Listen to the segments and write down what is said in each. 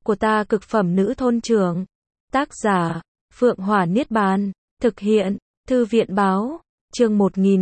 của ta cực phẩm nữ thôn trưởng. Tác giả, Phượng Hỏa Niết Bàn. Thực hiện, Thư viện báo. Chương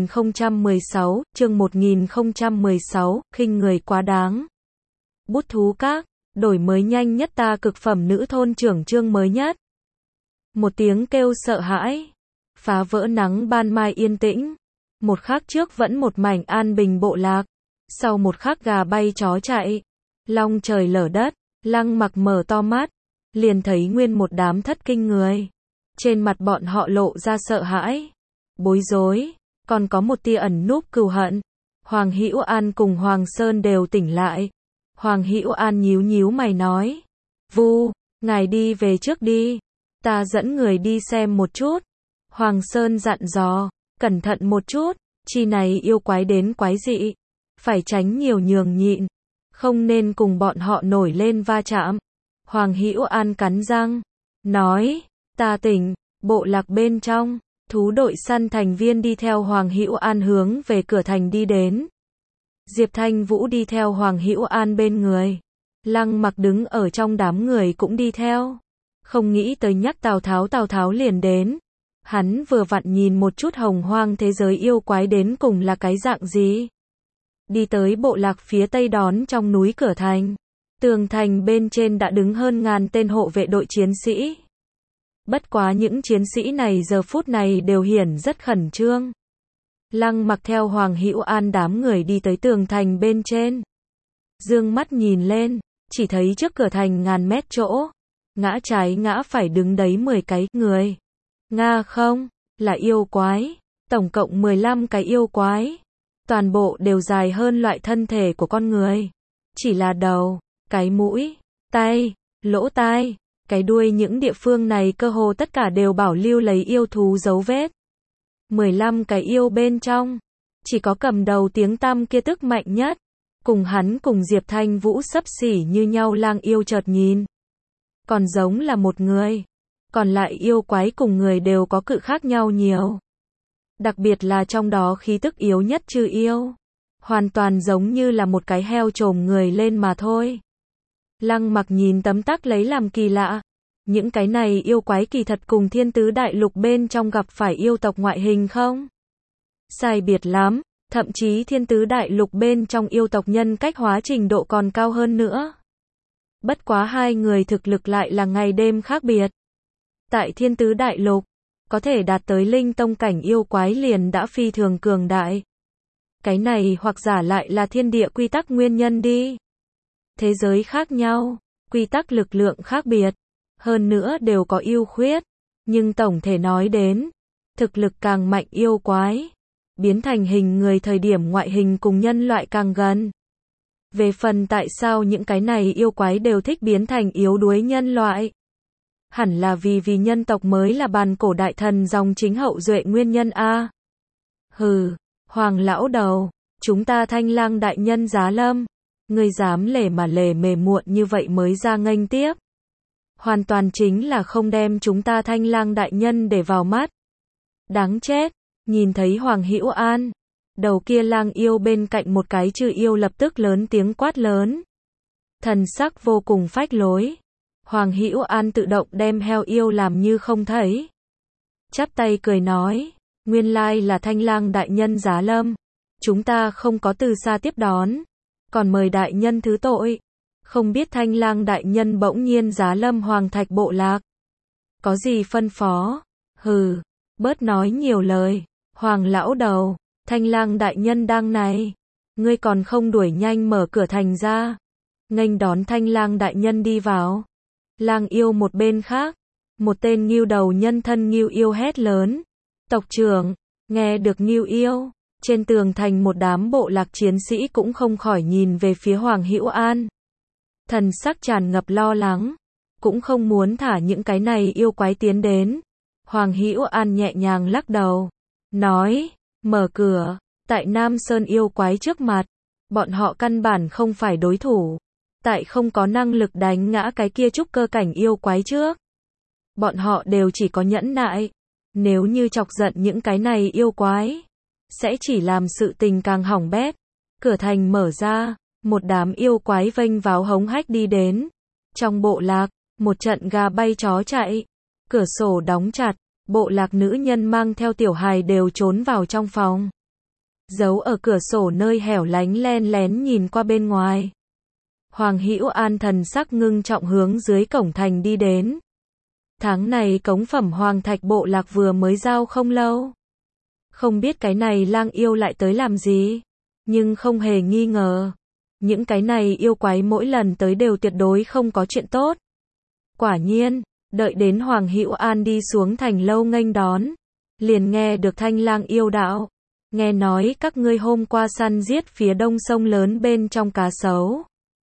1016, khinh người quá đáng. Bút thú các, đổi mới nhanh nhất ta cực phẩm nữ thôn trưởng chương mới nhất. Một tiếng kêu sợ hãi, phá vỡ nắng ban mai yên tĩnh. Một khắc trước vẫn một mảnh an bình bộ lạc. Sau một khắc gà bay chó chạy, long trời lở đất, Lăng Mặc mở to mắt, liền thấy nguyên một đám thất kinh người. Trên mặt bọn họ lộ ra sợ hãi, bối rối, còn có một tia ẩn núp cừu hận. Hoàng Hữu An cùng Hoàng Sơn đều tỉnh lại. Hoàng Hữu An nhíu nhíu mày nói, Vu, ngài đi về trước đi, ta dẫn người đi xem một chút. Hoàng Sơn dặn dò, cẩn thận một chút, chi này yêu quái đến quái dị, phải tránh nhiều nhường nhịn, không nên cùng bọn họ nổi lên va chạm. Hoàng Hữu An cắn răng, nói, ta tỉnh. Bộ lạc bên trong, thú đội săn thành viên đi theo Hoàng Hữu An hướng về cửa thành đi đến. Diệp Thanh Vũ đi theo Hoàng Hữu An bên người. Lăng Mặc đứng ở trong đám người cũng đi theo. Không nghĩ tới nhắc Tào Tháo liền đến. Hắn vừa vặn nhìn một chút hồng hoang thế giới yêu quái đến cùng là cái dạng gì. Đi tới bộ lạc phía tây đón trong núi cửa thành. Tường thành bên trên đã đứng hơn ngàn tên hộ vệ đội chiến sĩ. Bất quá những chiến sĩ này giờ phút này đều hiển rất khẩn trương. Lăng Mặc theo Hoàng Hữu An đám người đi tới tường thành bên trên. Dương mắt nhìn lên, chỉ thấy trước cửa thành ngàn mét chỗ, ngã trái ngã phải đứng đấy 10 cái người. Nga không, là yêu quái, tổng cộng 15 cái yêu quái. Toàn bộ đều dài hơn loại thân thể của con người. Chỉ là đầu, cái mũi, tay, lỗ tai, cái đuôi những địa phương này cơ hồ tất cả đều bảo lưu lấy yêu thú dấu vết. 15 cái yêu bên trong, chỉ có cầm đầu tiếng tăm kia tức mạnh nhất. Cùng hắn cùng Diệp Thanh Vũ xấp xỉ như nhau lang yêu chợt nhìn. Còn giống là một người. Còn lại yêu quái cùng người đều có cự khác nhau nhiều. Đặc biệt là trong đó khí tức yếu nhất Chư yêu. Hoàn toàn giống như là một cái heo trồm người lên mà thôi. Lăng Mặc nhìn tấm tắc lấy làm kỳ lạ. Những cái này yêu quái kỳ thật cùng Thiên Tứ Đại Lục bên trong gặp phải yêu tộc ngoại hình không? Sai biệt lắm, thậm chí Thiên Tứ Đại Lục bên trong yêu tộc nhân cách hóa trình độ còn cao hơn nữa. Bất quá hai người thực lực lại là ngày đêm khác biệt. Tại Thiên Tứ Đại Lục, có thể đạt tới linh tông cảnh yêu quái liền đã phi thường cường đại. Cái này hoặc giả lại là thiên địa quy tắc nguyên nhân đi. Thế giới khác nhau, quy tắc lực lượng khác biệt, hơn nữa đều có ưu khuyết, nhưng tổng thể nói đến, thực lực càng mạnh yêu quái, biến thành hình người thời điểm ngoại hình cùng nhân loại càng gần. Về phần tại sao những cái này yêu quái đều thích biến thành yếu đuối nhân loại? Hẳn là vì nhân tộc mới là bàn cổ đại thần dòng chính hậu duệ nguyên nhân a. Hừ, Hoàng lão đầu, chúng ta Thanh Lang đại nhân giá lâm. Ngươi dám lề mà lề mề muộn như vậy mới ra nghênh tiếp. Hoàn toàn chính là không đem chúng ta Thanh Lang đại nhân để vào mắt. Đáng chết, nhìn thấy Hoàng Hữu An, đầu kia lang yêu bên cạnh một cái Chư yêu lập tức lớn tiếng quát lớn. Thần sắc vô cùng phách lối. Hoàng Hữu An tự động đem heo yêu làm như không thấy. Chắp tay cười nói, nguyên lai là Thanh Lang đại nhân giá lâm. Chúng ta không có từ xa tiếp đón. Còn mời đại nhân thứ tội. Không biết Thanh Lang đại nhân bỗng nhiên giá lâm Hoàng Thạch bộ lạc. Có gì phân phó? Hừ, bớt nói nhiều lời. Hoàng lão đầu, Thanh Lang đại nhân đang này. Ngươi còn không đuổi nhanh mở cửa thành ra. Nghênh đón Thanh Lang đại nhân đi vào. Lang yêu một bên khác. Một tên ngưu đầu nhân thân ngưu yêu hét lớn. Tộc trưởng, nghe được ngưu yêu. Trên tường thành một đám bộ lạc chiến sĩ cũng không khỏi nhìn về phía Hoàng Hữu An. Thần sắc tràn ngập lo lắng, cũng không muốn thả những cái này yêu quái tiến đến. Hoàng Hữu An nhẹ nhàng lắc đầu, nói, mở cửa, tại Nam Sơn yêu quái trước mặt, bọn họ căn bản không phải đối thủ, tại không có năng lực đánh ngã cái kia trúc cơ cảnh yêu quái trước. Bọn họ đều chỉ có nhẫn nại, nếu như chọc giận những cái này yêu quái, sẽ chỉ làm sự tình càng hỏng bét. Cửa thành mở ra, một đám yêu quái vênh váo hống hách đi đến. Trong bộ lạc, một trận gà bay chó chạy, cửa sổ đóng chặt, bộ lạc nữ nhân mang theo tiểu hài đều trốn vào trong phòng. Giấu ở cửa sổ nơi hẻo lánh len lén nhìn qua bên ngoài. Hoàng Hữu An thần sắc ngưng trọng hướng dưới cổng thành đi đến. Tháng này cống phẩm hoàng thạch bộ lạc vừa mới giao không lâu. Không biết cái này lang yêu lại tới làm gì, nhưng không hề nghi ngờ. Những cái này yêu quái mỗi lần tới đều tuyệt đối không có chuyện tốt. Quả nhiên, đợi đến Hoàng Hữu An đi xuống thành lâu nghênh đón, liền nghe được thanh lang yêu đạo. Nghe nói các ngươi hôm qua săn giết phía đông sông lớn bên trong cá sấu.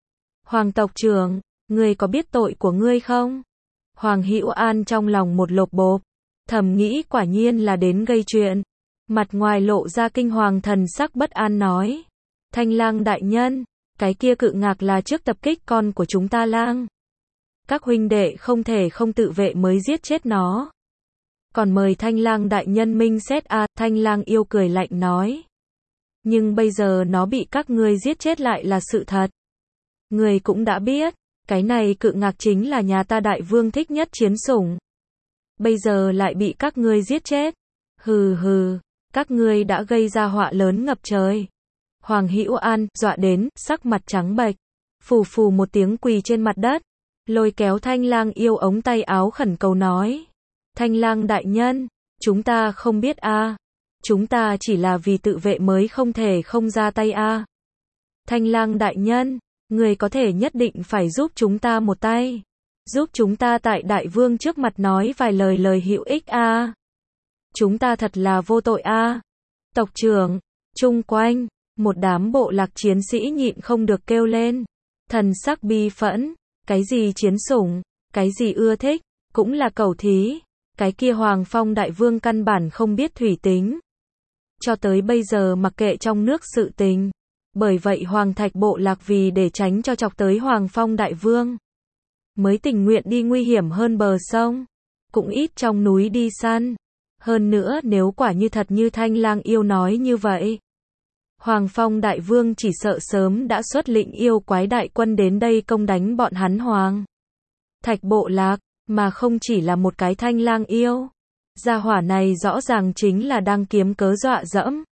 Hoàng tộc trưởng, ngươi có biết tội của ngươi không? Hoàng Hữu An trong lòng một lộp bộp, thầm nghĩ quả nhiên là đến gây chuyện. Mặt ngoài lộ ra kinh hoàng thần sắc bất an nói. Thanh lang đại nhân, cái kia cự ngạc là trước tập kích con của chúng ta lang. Các huynh đệ không thể không tự vệ mới giết chết nó. Còn mời thanh lang đại nhân minh xét a. Thanh lang yêu cười lạnh nói. Nhưng bây giờ nó bị các ngươi giết chết lại là sự thật. Người cũng đã biết, cái này cự ngạc chính là nhà ta đại vương thích nhất chiến sủng. Bây giờ lại bị các ngươi giết chết. Hừ hừ, các ngươi đã gây ra họa lớn ngập trời. Hoàng Hữu An dọa đến, sắc mặt trắng bệch, phù phù một tiếng quỳ trên mặt đất, lôi kéo thanh lang yêu ống tay áo khẩn cầu nói. Thanh lang đại nhân, chúng ta không biết a, chúng ta chỉ là vì tự vệ mới không thể không ra tay a. Thanh lang đại nhân, người có thể nhất định phải giúp chúng ta một tay, giúp chúng ta tại đại vương trước mặt nói vài lời hữu ích a. Chúng ta thật là vô tội a. Tộc trưởng, chung quanh, một đám bộ lạc chiến sĩ nhịn không được kêu lên, thần sắc bi phẫn, cái gì chiến sủng, cái gì ưa thích, cũng là cẩu thí, cái kia Hoàng Phong đại vương căn bản không biết thủy tính. Cho tới bây giờ mặc kệ trong nước sự tình, bởi vậy Hoàng Thạch bộ lạc vì để tránh cho chọc tới Hoàng Phong đại vương, mới tình nguyện đi nguy hiểm hơn bờ sông, cũng ít trong núi đi săn. Hơn nữa nếu quả như thật như thanh lang yêu nói như vậy, Hoàng Phong đại vương chỉ sợ sớm đã xuất lĩnh yêu quái đại quân đến đây công đánh bọn hắn Hoàng Thạch bộ lạc, mà không chỉ là một cái thanh lang yêu. Gia hỏa này rõ ràng chính là đang kiếm cớ dọa dẫm.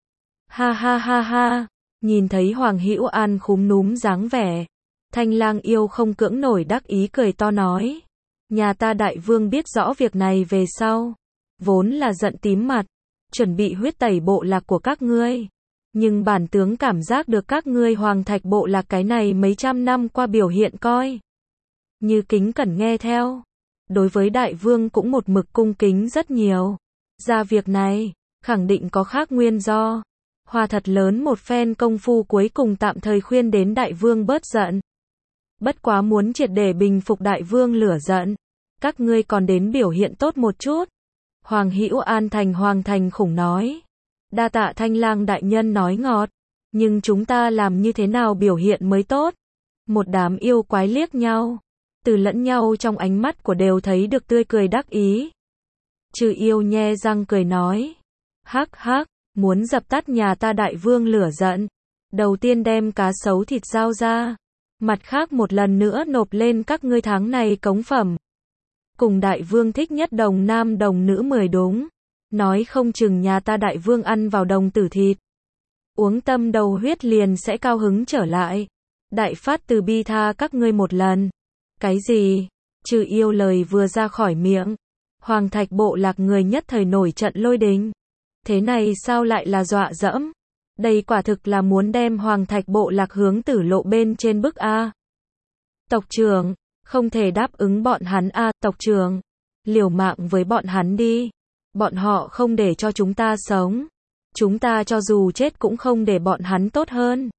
Ha ha ha ha, nhìn thấy Hoàng Hữu An khúm núm dáng vẻ, thanh lang yêu không cưỡng nổi đắc ý cười to nói. Nhà ta đại vương biết rõ việc này về sau, vốn là giận tím mặt, chuẩn bị huyết tẩy bộ lạc của các ngươi. Nhưng bản tướng cảm giác được các ngươi Hoàng Thạch bộ lạc cái này mấy trăm năm qua biểu hiện coi như kính cẩn nghe theo. Đối với đại vương cũng một mực cung kính rất nhiều. Ra việc này, khẳng định có khác nguyên do. Hoa thật lớn một phen công phu cuối cùng tạm thời khuyên đến đại vương bớt giận. Bất quá muốn triệt để bình phục đại vương lửa giận, các ngươi còn đến biểu hiện tốt một chút. Hoàng Hữu An Hoàng Thành khủng nói. Đa tạ thanh lang đại nhân nói ngọt, nhưng chúng ta làm như thế nào biểu hiện mới tốt? Một đám yêu quái liếc nhau, từ lẫn nhau trong ánh mắt của đều thấy được tươi cười đắc ý. Trừ yêu nhe răng cười nói. Hắc hắc, muốn dập tắt nhà ta đại vương lửa giận, đầu tiên đem cá sấu thịt giao ra, mặt khác một lần nữa nộp lên các ngươi tháng này cống phẩm. Cùng đại vương thích nhất đồng nam đồng nữ 10 đúng. Nói không chừng nhà ta đại vương ăn vào đồng tử thịt, uống tâm đầu huyết liền sẽ cao hứng trở lại. Đại phát từ bi tha các ngươi một lần. Cái gì? Trừ yêu lời vừa ra khỏi miệng, Hoàng Thạch bộ lạc người nhất thời nổi trận lôi đình. Thế này sao lại là dọa dẫm? Đây quả thực là muốn đem Hoàng Thạch bộ lạc hướng tử lộ bên trên bức a. Tộc trưởng, không thể đáp ứng bọn hắn a. Tộc trưởng, liều mạng với bọn hắn đi. Bọn họ không để cho chúng ta sống. Chúng ta cho dù chết cũng không để bọn hắn tốt hơn.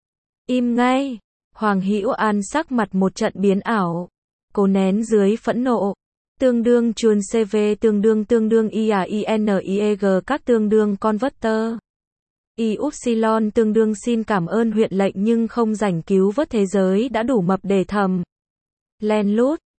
Im ngay. Hoàng Hữu An sắc mặt một trận biến ảo. Cố nén dưới phẫn nộ. Tương đương chuồn CV tương đương IAINIEG các tương đương converter. Y-upsilon tương đương xin cảm ơn huyện lệnh nhưng không rảnh cứu vớt thế giới đã đủ mập để thầm. Len lút.